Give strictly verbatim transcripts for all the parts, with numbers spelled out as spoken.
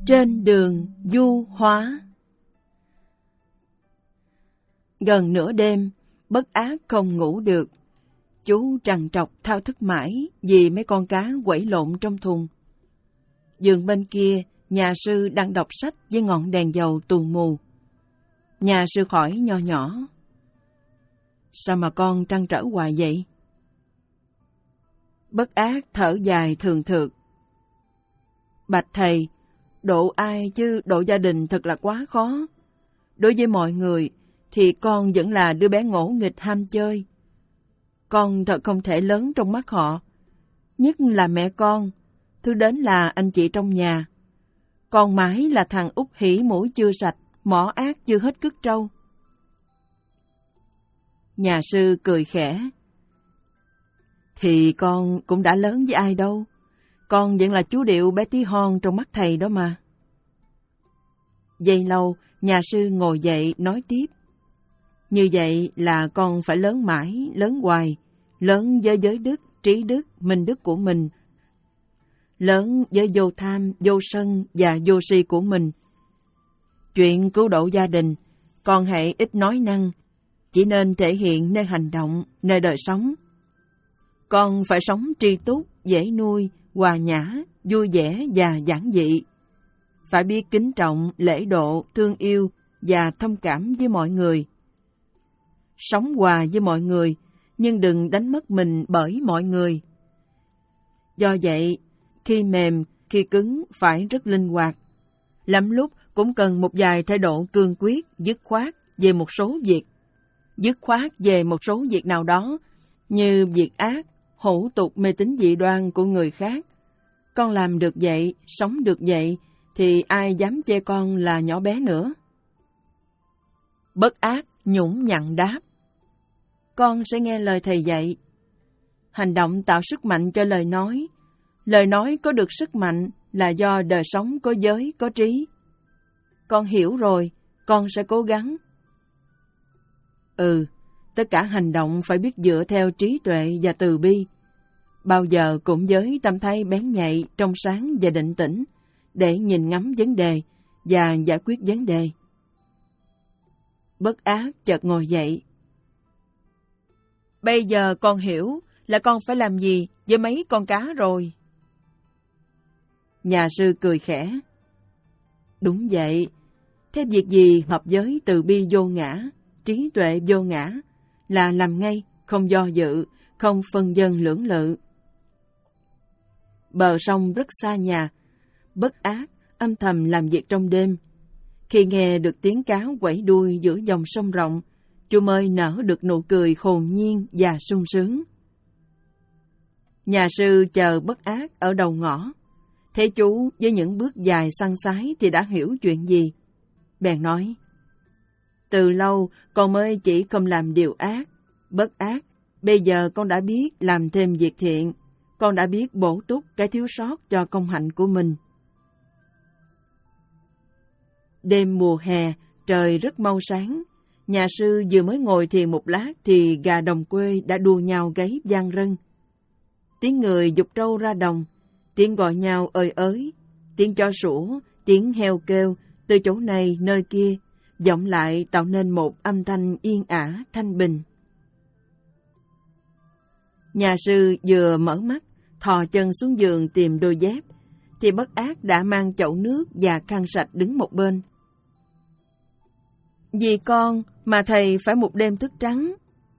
Trên đường du hóa. Gần nửa đêm, Bất Ác không ngủ được. Chú trằn trọc thao thức mãi vì mấy con cá quẩy lộn trong thùng. Giường bên kia, nhà sư đang đọc sách với ngọn đèn dầu tù mù. Nhà sư hỏi nho nhỏ: "Sao mà con trăn trở hoài vậy?" Bất Ác thở dài thường thượt: "Bạch thầy, độ ai chứ độ gia đình thật là quá khó. Đối với mọi người thì con vẫn là đứa bé ngỗ nghịch ham chơi. Con thật không thể lớn trong mắt họ, nhất là mẹ con, thứ đến là anh chị trong nhà. Con mãi là thằng út hỉ mũi chưa sạch, mỏ ác chưa hết cứt trâu." Nhà sư cười khẽ: "Thì con cũng đã lớn với ai đâu, con vẫn là chú điệu bé tí hon trong mắt thầy đó mà." Giây lâu, nhà sư ngồi dậy nói tiếp: "Như vậy là con phải lớn mãi, lớn hoài, lớn với giới đức, trí đức, minh đức của mình, lớn với vô tham, vô sân và vô si của mình. Chuyện cứu độ gia đình, con hãy ít nói năng, chỉ nên thể hiện nơi hành động, nơi đời sống. Con phải sống tri túc, dễ nuôi, hòa nhã, vui vẻ và giản dị. Phải biết kính trọng, lễ độ, thương yêu và thông cảm với mọi người. Sống hòa với mọi người, nhưng đừng đánh mất mình bởi mọi người. Do vậy, khi mềm, khi cứng phải rất linh hoạt. Lắm lúc cũng cần một vài thái độ cương quyết, dứt khoát về một số việc. Dứt khoát về một số việc nào đó, như việc ác, hủ tục mê tín dị đoan của người khác. Con làm được vậy, sống được vậy, thì ai dám chê con là nhỏ bé nữa." Bất Ác nhũng nhặn đáp: "Con sẽ nghe lời thầy dạy. Hành động tạo sức mạnh cho lời nói. Lời nói có được sức mạnh là do đời sống có giới, có trí. Con hiểu rồi, con sẽ cố gắng." "Ừ, tất cả hành động phải biết dựa theo trí tuệ và từ bi. Bao giờ cũng với tâm thái bén nhạy, trong sáng và định tĩnh, để nhìn ngắm vấn đề và giải quyết vấn đề." Bất Ác chợt ngồi dậy: "Bây giờ con hiểu là con phải làm gì với mấy con cá rồi." Nhà sư cười khẽ: "Đúng vậy. Thế việc gì hợp với từ bi vô ngã, trí tuệ vô ngã, là làm ngay, không do dự, không phân vân lưỡng lự." Bờ sông rất xa nhà. Bất Ác âm thầm làm việc trong đêm. Khi nghe được tiếng cá quẩy đuôi giữa dòng sông rộng, chú mới nở được nụ cười hồn nhiên và sung sướng. Nhà sư chờ Bất Ác ở đầu ngõ. Thấy chú với những bước dài săn sái thì đã hiểu chuyện gì. Bèn nói: "Từ lâu con mới chỉ không làm điều ác. Bất Ác, bây giờ con đã biết làm thêm việc thiện. Con đã biết bổ túc cái thiếu sót cho công hạnh của mình." Đêm mùa hè, trời rất mau sáng. Nhà sư vừa mới ngồi thiền một lát thì gà đồng quê đã đua nhau gáy vang rân. Tiếng người giục trâu ra đồng, tiếng gọi nhau ơi ới, tiếng chó sủa, tiếng heo kêu từ chỗ này nơi kia, vọng lại tạo nên một âm thanh yên ả, thanh bình. Nhà sư vừa mở mắt, thò chân xuống giường tìm đôi dép, thì Bất Ác đã mang chậu nước và khăn sạch đứng một bên. "Vì con mà thầy phải một đêm thức trắng."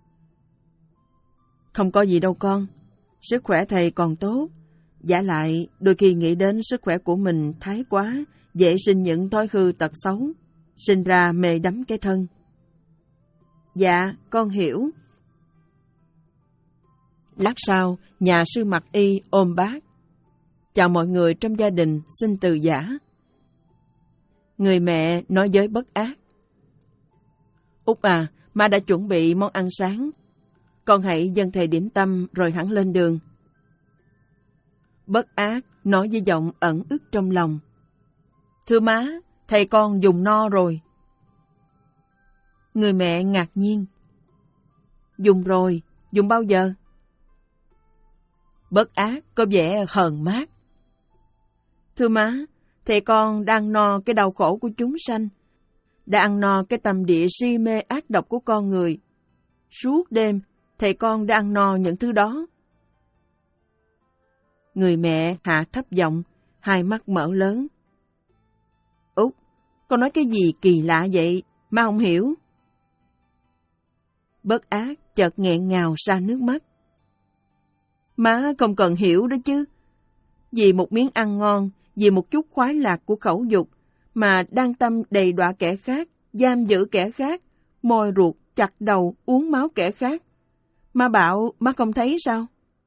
"Không có gì đâu con, sức khỏe thầy còn tốt. Vả lại, đôi khi nghĩ đến sức khỏe của mình thái quá, dễ sinh những thói hư tật xấu, sinh ra mê đắm cái thân." "Dạ, con hiểu." Lát sau, nhà sư mặc y ôm bát: "Chào mọi người trong gia đình, xin từ giả." Người mẹ nói với Bất Ác: "Út à, má đã chuẩn bị món ăn sáng. Con hãy dâng thầy điểm tâm rồi hẳn lên đường." Bất Ác nói với giọng ẩn ức trong lòng: "Thưa má, thầy con dùng no rồi." Người mẹ ngạc nhiên: "Dùng rồi, dùng bao giờ?" Bất Ác có vẻ hờn mát: "Thưa má, Thầy con đã ăn no cái đau khổ của chúng sanh, đã ăn no cái tâm địa si mê ác độc của con người. Suốt đêm, thầy con đã ăn no những thứ đó. Người mẹ hạ thấp giọng, hai mắt mở lớn. Út, con nói cái gì kỳ lạ vậy, má không hiểu. Bất Ác chợt nghẹn ngào ra nước mắt. Má không cần hiểu đó chứ. Vì một miếng ăn ngon, vì một chút khoái lạc của khẩu dục, mà đang tâm đầy đọa kẻ khác, giam giữ kẻ khác, môi ruột chặt đầu uống máu kẻ khác. Má bảo má không thấy sao?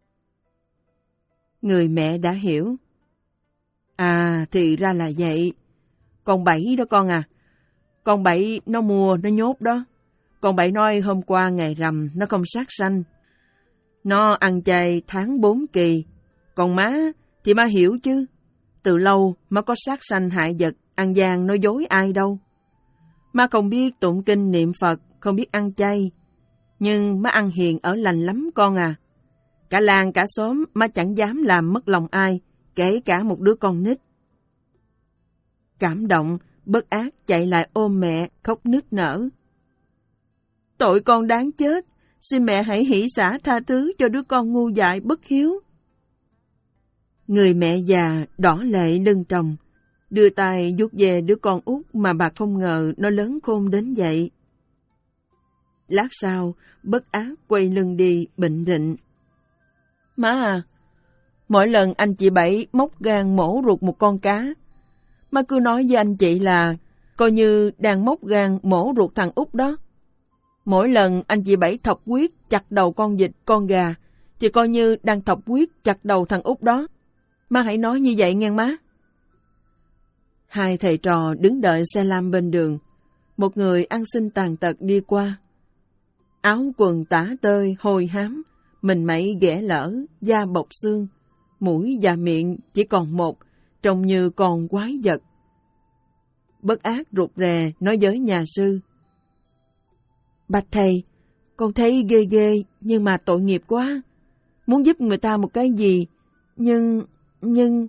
Người mẹ đã hiểu. À, thì ra là vậy. Con Bảy đó con à. Con Bảy nó mua, nó nhốt đó. Con Bảy nói hôm qua ngày rằm nó không sát sanh. Nó ăn chay tháng bốn kỳ. Còn má thì má hiểu chứ. Từ lâu má có sát sanh hại vật, ăn gian nói dối ai đâu. Má không biết tụng kinh niệm Phật, không biết ăn chay. Nhưng má ăn hiền ở lành lắm con à. Cả làng cả xóm má chẳng dám làm mất lòng ai, kể cả một đứa con nít. Cảm động, Bất Ác chạy lại ôm mẹ, khóc nức nở. Tội con đáng chết, xin mẹ hãy hỷ xả tha thứ cho đứa con ngu dại bất hiếu. Người mẹ già đỏ lệ lưng tròng, đưa tay vuốt về đứa con út mà bà không ngờ nó lớn khôn đến vậy. Lát sau, Bất Ác quay lưng đi bệnh rịnh. Má à, mỗi lần anh chị Bảy móc gan mổ ruột một con cá, má cứ nói với anh chị là coi như đang móc gan mổ ruột thằng út đó. Mỗi lần anh chị Bảy thọc huyết chặt đầu con vịt, con gà, thì coi như đang thọc huyết chặt đầu thằng út đó. Má hãy nói như vậy nghe má. Hai thầy trò đứng đợi xe lam bên đường. Một người ăn xin tàn tật đi qua. Áo quần tả tơi, hôi hám, mình mẩy ghẻ lở, da bọc xương, mũi và miệng chỉ còn một, trông như con quái vật. Bất Ác rụt rè nói với nhà sư. Bạch thầy, con thấy ghê ghê nhưng mà tội nghiệp quá. Muốn giúp người ta một cái gì, nhưng... nhưng...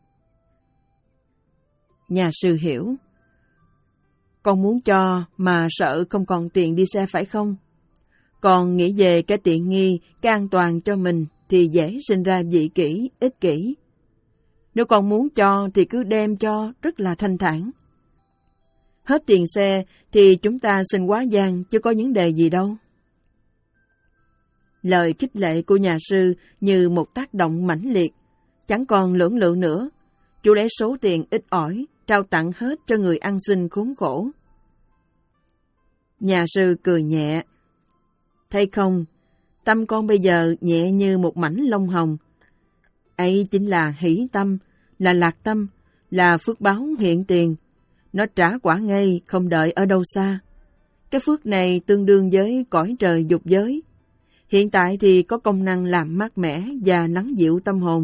Nhà sư hiểu. Con muốn cho mà sợ không còn tiền đi xe phải không? Còn nghĩ về cái tiện nghi, cái an toàn cho mình thì dễ sinh ra dị kỷ, ích kỷ. Nếu con muốn cho thì cứ đem cho rất là thanh thản. Hết tiền xe thì chúng ta xin quá giang chứ có vấn đề gì đâu. Lời khích lệ của nhà sư như một tác động mãnh liệt, chẳng còn lưỡng lự nữa. Chú lấy số tiền ít ỏi, trao tặng hết cho người ăn xin khốn khổ. Nhà sư cười nhẹ. Thấy không, tâm con bây giờ nhẹ như một mảnh lông hồng. Ấy chính là hỷ tâm, là lạc tâm, là phước báo hiện tiền. Nó trả quả ngay, không đợi ở đâu xa. Cái phước này tương đương với cõi trời dục giới. Hiện tại thì có công năng làm mát mẻ và nắng dịu tâm hồn.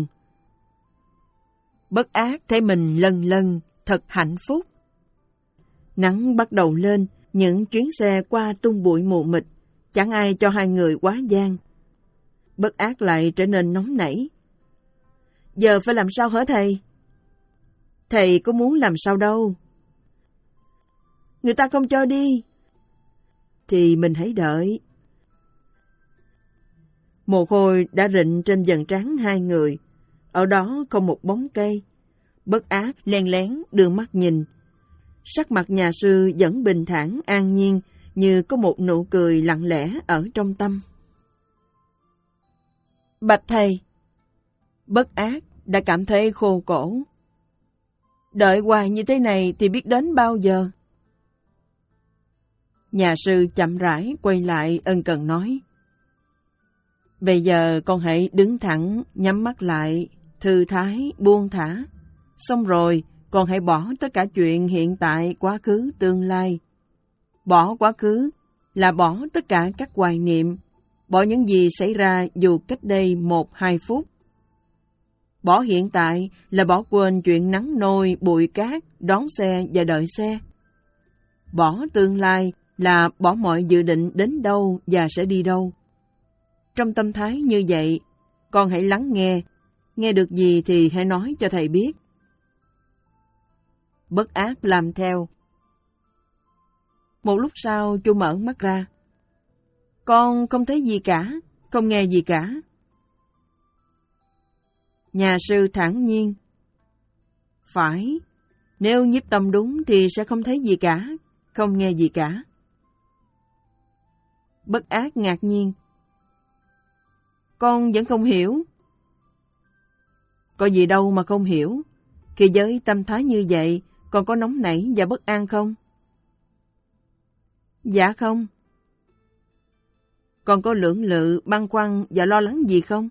Bất Ác thấy mình lân lân, thật hạnh phúc. Nắng bắt đầu lên, những chuyến xe qua tung bụi mù mịt, chẳng ai cho hai người quá gian. Bất Ác lại trở nên nóng nảy. Giờ phải làm sao hả thầy? Thầy có muốn làm sao đâu. Người ta không cho đi. Thì mình hãy đợi. Mồ hôi đã rịn trên dần trán hai người. Ở đó không một bóng cây. Bất Ác len lén đưa mắt nhìn. Sắc mặt nhà sư vẫn bình thản an nhiên, như có một nụ cười lặng lẽ ở trong tâm. Bạch thầy. Bất Ác đã cảm thấy khô cổ. Đợi hoài như thế này thì biết đến bao giờ? Nhà sư chậm rãi quay lại ân cần nói. Bây giờ con hãy đứng thẳng, nhắm mắt lại, thư thái, buông thả. Xong rồi, con hãy bỏ tất cả chuyện hiện tại, quá khứ, tương lai. Bỏ quá khứ là bỏ tất cả các hoài niệm, bỏ những gì xảy ra dù cách đây một, hai phút. Bỏ hiện tại là bỏ quên chuyện nắng nôi, bụi cát, đón xe và đợi xe. Bỏ tương lai là bỏ mọi dự định đến đâu và sẽ đi đâu. Trong tâm thái như vậy, con hãy lắng nghe, nghe được gì thì hãy nói cho thầy biết. Bất ác làm theo. Một lúc sau, chú mở mắt ra. Con không thấy gì cả, không nghe gì cả. Nhà sư thản nhiên. Phải, nếu nhiếp tâm đúng thì sẽ không thấy gì cả, không nghe gì cả. Bất ác ngạc nhiên. Con vẫn không hiểu. Có gì đâu mà không hiểu. Khi với tâm thái như vậy, con có nóng nảy và bất an không? Dạ không. Con có lưỡng lự, băn khoăn và lo lắng gì không?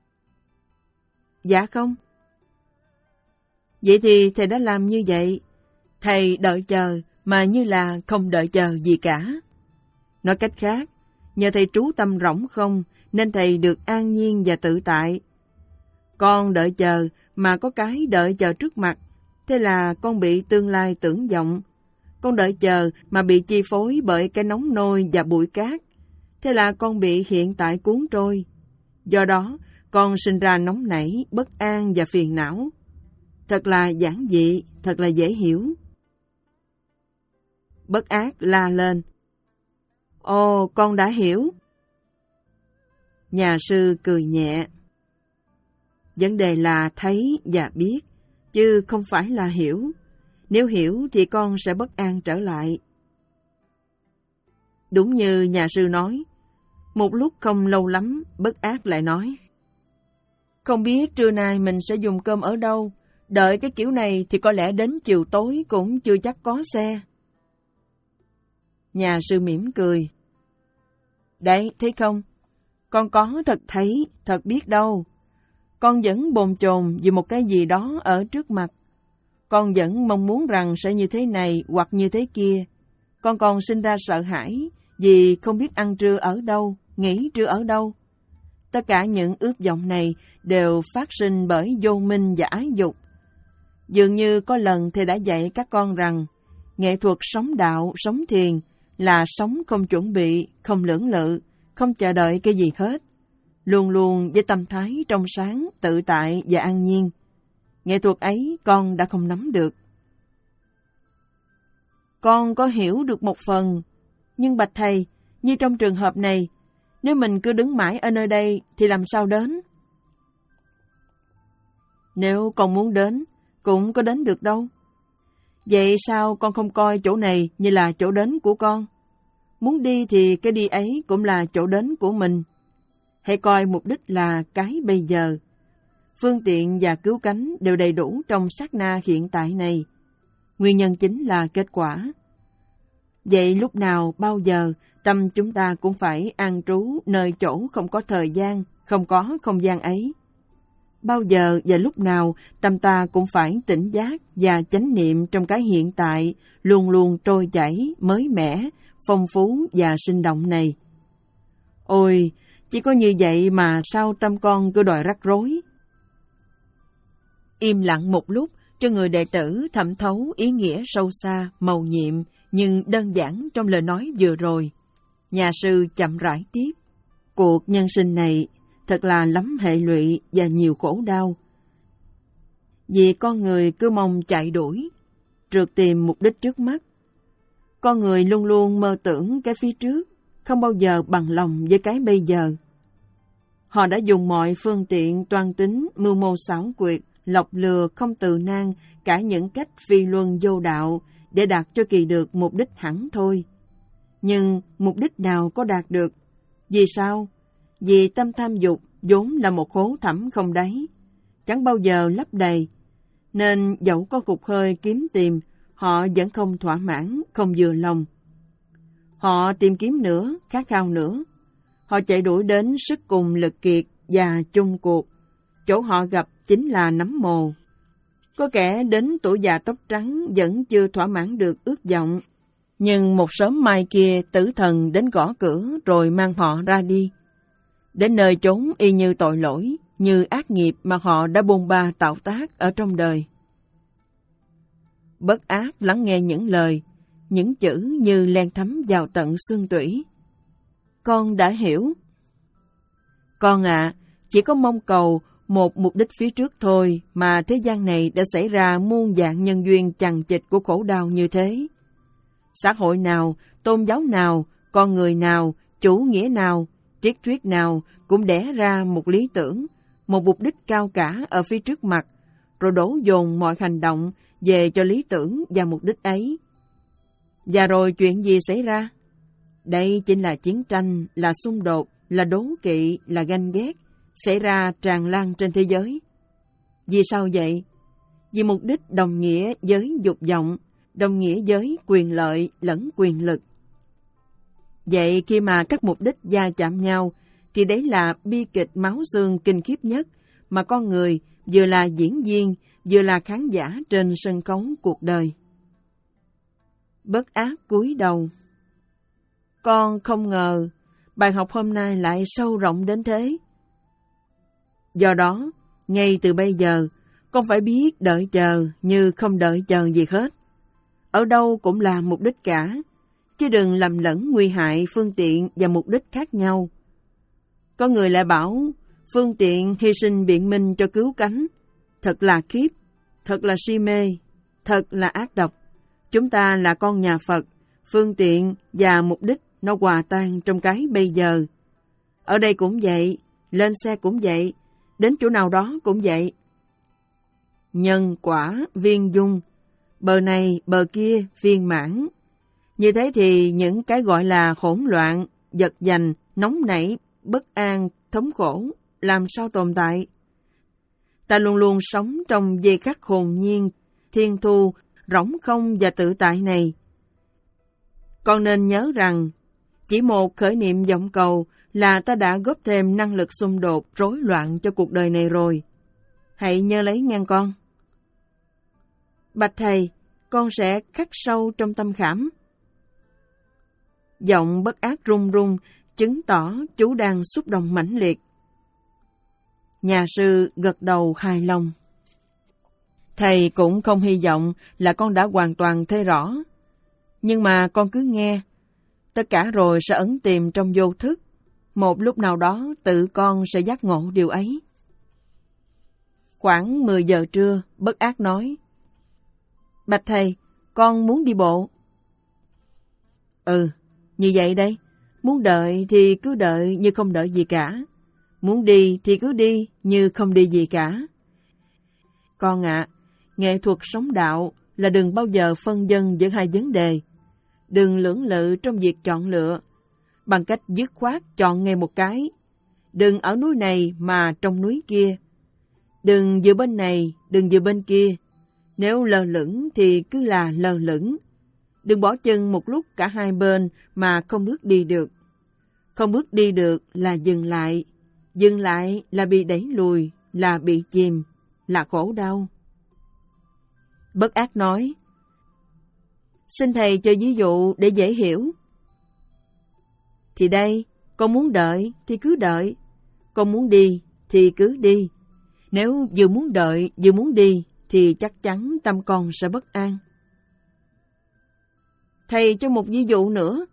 Dạ không. Vậy thì thầy đã làm như vậy. Thầy đợi chờ mà như là không đợi chờ gì cả. Nói cách khác, nhờ thầy trú tâm rỗng không nên thầy được an nhiên và tự tại. Con đợi chờ mà có cái đợi chờ trước mặt, thế là con bị tương lai tưởng vọng. Con đợi chờ mà bị chi phối bởi cái nóng nôi và bụi cát, thế là con bị hiện tại cuốn trôi. Do đó, con sinh ra nóng nảy, bất an và phiền não. Thật là giản dị, thật là dễ hiểu. Bất ác la lên. Ồ, con đã hiểu. Nhà sư cười nhẹ. Vấn đề là thấy và biết, chứ không phải là hiểu. Nếu hiểu thì con sẽ bất an trở lại. Đúng như nhà sư nói, một lúc không lâu lắm, bất ác lại nói. Không biết trưa nay mình sẽ dùng cơm ở đâu, đợi cái kiểu này thì có lẽ đến chiều tối cũng chưa chắc có xe. Nhà sư mỉm cười. Đấy, thấy không? Con có thật thấy, thật biết đâu. Con vẫn bồn chồn vì một cái gì đó ở trước mặt. Con vẫn mong muốn rằng sẽ như thế này hoặc như thế kia. Con còn sinh ra sợ hãi vì không biết ăn trưa ở đâu, nghỉ trưa ở đâu. Tất cả những ước vọng này đều phát sinh bởi vô minh và ái dục. Dường như có lần thầy đã dạy các con rằng nghệ thuật sống đạo, sống thiền là sống không chuẩn bị, không lưỡng lự, không chờ đợi cái gì hết. Luôn luôn với tâm thái trong sáng, tự tại và an nhiên. Nghệ thuật ấy con đã không nắm được. Con có hiểu được một phần, nhưng bạch thầy, như trong trường hợp này, nếu mình cứ đứng mãi ở nơi đây thì làm sao đến? Nếu con muốn đến, cũng có đến được đâu. Vậy sao con không coi chỗ này như là chỗ đến của con? Muốn đi thì cái đi ấy cũng là chỗ đến của mình. Hãy coi mục đích là cái bây giờ. Phương tiện và cứu cánh đều đầy đủ trong sát na hiện tại này. Nguyên nhân chính là kết quả. Vậy lúc nào, bao giờ, tâm chúng ta cũng phải an trú nơi chỗ không có thời gian, không có không gian ấy. Bao giờ và lúc nào tâm ta cũng phải tỉnh giác và chánh niệm trong cái hiện tại, luôn luôn trôi chảy, mới mẻ, phong phú và sinh động này. Ôi, chỉ có như vậy mà sao tâm con cứ đòi rắc rối? Im lặng một lúc, cho người đệ tử thẩm thấu ý nghĩa sâu xa, mầu nhiệm, nhưng đơn giản trong lời nói vừa rồi. Nhà sư chậm rãi tiếp. Cuộc nhân sinh này thật là lắm hệ lụy và nhiều khổ đau. Vì con người cứ mong chạy đuổi, trượt tìm mục đích trước mắt. Con người luôn luôn mơ tưởng cái phía trước, không bao giờ bằng lòng với cái bây giờ. Họ đã dùng mọi phương tiện toan tính, mưu mô xảo quyệt, lọc lừa không từ nan, cả những cách phi luân vô đạo để đạt cho kỳ được mục đích hẳn thôi. Nhưng mục đích nào có đạt được? Vì sao? Vì tâm tham dục vốn là một hố thẳm không đáy, chẳng bao giờ lấp đầy, nên dẫu có cục hơi kiếm tìm, họ vẫn không thỏa mãn, không vừa lòng. Họ tìm kiếm nữa, khát khao nữa. Họ chạy đuổi đến sức cùng lực kiệt và chung cuộc. Chỗ họ gặp chính là nấm mồ. Có kẻ đến tuổi già tóc trắng vẫn chưa thỏa mãn được ước vọng. Nhưng một sớm mai kia tử thần đến gõ cửa rồi mang họ ra đi. Đến nơi chốn y như tội lỗi, như ác nghiệp mà họ đã bôn ba tạo tác ở trong đời. Bất ác lắng nghe những lời, những chữ như len thấm vào tận xương tủy. Con đã hiểu. Con ạ, à, chỉ có mong cầu một mục đích phía trước thôi mà thế gian này đã xảy ra muôn dạng nhân duyên chằng chịt của khổ đau như thế. Xã hội nào, tôn giáo nào, con người nào, chủ nghĩa nào, triết thuyết nào cũng đẻ ra một lý tưởng, một mục đích cao cả ở phía trước mặt, rồi đổ dồn mọi hành động về cho lý tưởng và mục đích ấy. Và rồi chuyện gì xảy ra? Đây chính là chiến tranh, là xung đột, là đố kỵ, là ganh ghét, xảy ra tràn lan trên thế giới. Vì sao vậy? Vì mục đích đồng nghĩa với dục vọng, đồng nghĩa với quyền lợi lẫn quyền lực. Vậy khi mà các mục đích va chạm nhau, thì đấy là bi kịch máu xương kinh khiếp nhất mà con người vừa là diễn viên, vừa là khán giả trên sân khấu cuộc đời. Bất ác cúi đầu. Con không ngờ bài học hôm nay lại sâu rộng đến thế. Do đó, ngay từ bây giờ, con phải biết đợi chờ như không đợi chờ gì hết. Ở đâu cũng là mục đích cả, chứ đừng lầm lẫn nguy hại phương tiện và mục đích khác nhau. Có người lại bảo, phương tiện hy sinh biện minh cho cứu cánh. Thật là khiếp, thật là si mê, thật là ác độc. Chúng ta là con nhà Phật, phương tiện và mục đích nó hòa tan trong cái bây giờ. Ở đây cũng vậy, lên xe cũng vậy, đến chỗ nào đó cũng vậy. Nhân quả viên dung, bờ này bờ kia viên mãn. Như thế thì những cái gọi là hỗn loạn, giật giành, nóng nảy, bất an, thống khổ làm sao tồn tại? Ta luôn luôn sống trong giây khắc hồn nhiên, thiên thu, rỗng không và tự tại này. Con nên nhớ rằng, chỉ một khởi niệm vọng cầu là ta đã góp thêm năng lực xung đột, rối loạn cho cuộc đời này rồi. Hãy nhớ lấy ngang con. Bạch thầy, con sẽ khắc sâu trong tâm khảm. Giọng bất ác run run, chứng tỏ chú đang xúc động mãnh liệt. Nhà sư gật đầu hài lòng. Thầy cũng không hy vọng là con đã hoàn toàn thấy rõ. Nhưng mà con cứ nghe. Tất cả rồi sẽ ẩn tìm trong vô thức. Một lúc nào đó tự con sẽ giác ngộ điều ấy. Khoảng mười giờ trưa, bất ác nói. Bạch thầy, con muốn đi bộ. Ừ, như vậy đây. Muốn đợi thì cứ đợi như không đợi gì cả. Muốn đi thì cứ đi như không đi gì cả. Con ạ, à, nghệ thuật sống đạo là đừng bao giờ phân vân giữa hai vấn đề. Đừng lưỡng lự trong việc chọn lựa, bằng cách dứt khoát chọn ngay một cái. Đừng ở núi này mà trong núi kia. Đừng vừa bên này, đừng vừa bên kia. Nếu lơ lửng thì cứ là lơ lửng. Đừng bỏ chân một lúc cả hai bên mà không bước đi được. Không bước đi được là dừng lại. Dừng lại là bị đẩy lùi, là bị chìm, là khổ đau. Bất ác nói. Xin thầy cho ví dụ để dễ hiểu. Thì đây, con muốn đợi thì cứ đợi. Con muốn đi thì cứ đi. Nếu vừa muốn đợi vừa muốn đi thì chắc chắn tâm con sẽ bất an. Thầy cho một ví dụ nữa.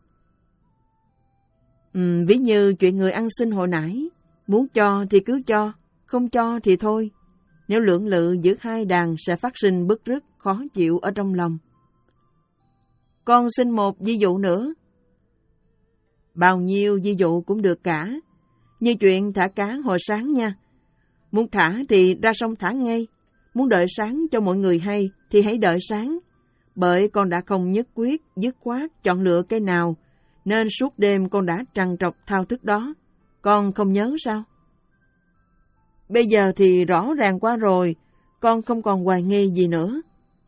Ừ, ví như chuyện người ăn xin hồi nãy. Muốn cho thì cứ cho, không cho thì thôi. Nếu lưỡng lự giữa hai đàn sẽ phát sinh bứt rứt, khó chịu ở trong lòng. Con xin một ví dụ nữa. Bao nhiêu ví dụ cũng được cả. Như chuyện thả cá hồi sáng nha. Muốn thả thì ra sông thả ngay. Muốn đợi sáng cho mọi người hay thì hãy đợi sáng. Bởi con đã không nhất quyết, dứt khoát, chọn lựa cái nào. Nên suốt đêm con đã trằn trọc thao thức đó. Con không nhớ sao? Bây giờ thì rõ ràng quá rồi. Con không còn hoài nghi gì nữa.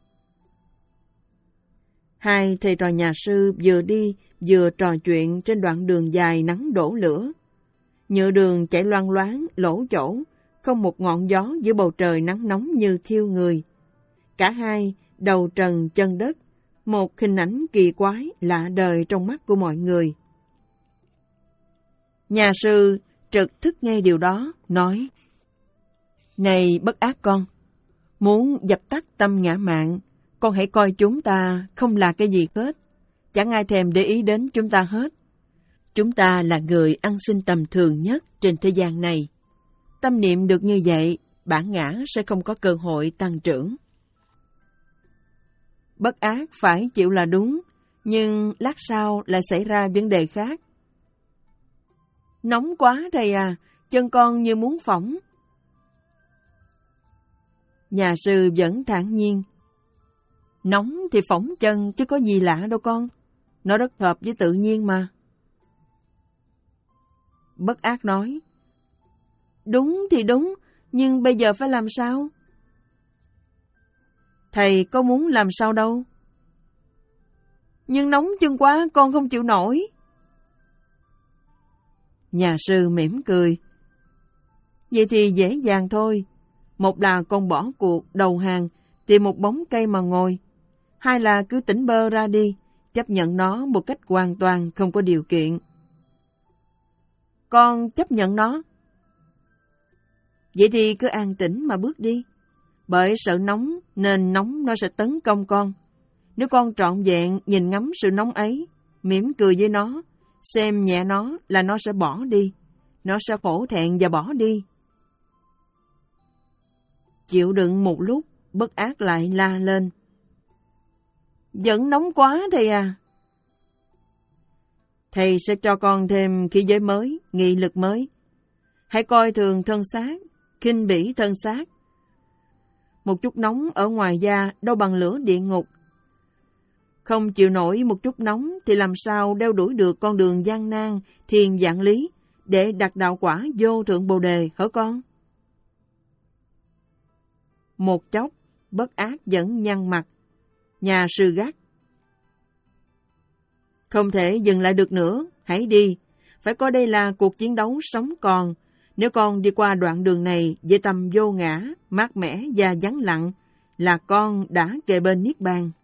Hai thầy trò nhà sư vừa đi vừa trò chuyện trên đoạn đường dài nắng đổ lửa. Nhựa đường chảy loang loáng, lỗ chỗ, không một ngọn gió giữa bầu trời nắng nóng như thiêu người. Cả hai đầu trần chân đất, một hình ảnh kỳ quái lạ đời trong mắt của mọi người. Nhà sư trực thức nghe điều đó, nói: Này bất ác con, muốn dập tắt tâm ngã mạn, con hãy coi chúng ta không là cái gì hết, chẳng ai thèm để ý đến chúng ta hết. Chúng ta là người ăn xin tầm thường nhất trên thế gian này. tâm niệm được như vậy, bản ngã sẽ không có cơ hội tăng trưởng. Bất ác phải chịu là đúng, nhưng lát sau lại xảy ra vấn đề khác. Nóng quá thầy à, chân con như muốn phỏng. Nhà sư vẫn thản nhiên. Nóng thì phỏng chân chứ có gì lạ đâu con. Nó rất hợp với tự nhiên mà. Bất ác nói. Đúng thì đúng, nhưng bây giờ phải làm sao? Thầy có muốn làm sao đâu. Nhưng nóng chân quá con không chịu nổi. Nhà sư mỉm cười. Vậy thì dễ dàng thôi. Một là con bỏ cuộc, đầu hàng, tìm một bóng cây mà ngồi. Hai là cứ tỉnh bơ ra đi, chấp nhận nó một cách hoàn toàn không có điều kiện. Con chấp nhận nó. Vậy thì cứ an tĩnh mà bước đi. Bởi sợ nóng nên nóng nó sẽ tấn công con. Nếu con trọn vẹn nhìn ngắm sự nóng ấy, mỉm cười với nó, xem nhẹ nó là nó sẽ bỏ đi. Nó sẽ khổ thẹn và bỏ đi. Chịu đựng một lúc, bất ác lại la lên. Vẫn nóng quá thầy à. Thầy sẽ cho con thêm khí giới mới, nghị lực mới. Hãy coi thường thân xác, khinh bỉ thân xác. Một chút nóng ở ngoài da đâu bằng lửa địa ngục. Không chịu nổi một chút nóng thì làm sao đeo đuổi được con đường gian nan, thiền vạn lý để đạt đạo quả vô thượng bồ đề hả con? Một chốc, bất ác vẫn nhăn mặt. Nhà sư gắt. Không thể dừng lại được nữa, hãy đi. Phải coi đây là cuộc chiến đấu sống còn. Nếu con đi qua đoạn đường này với tâm vô ngã, mát mẻ và vắng lặng, là con đã kề bên Niết Bàn.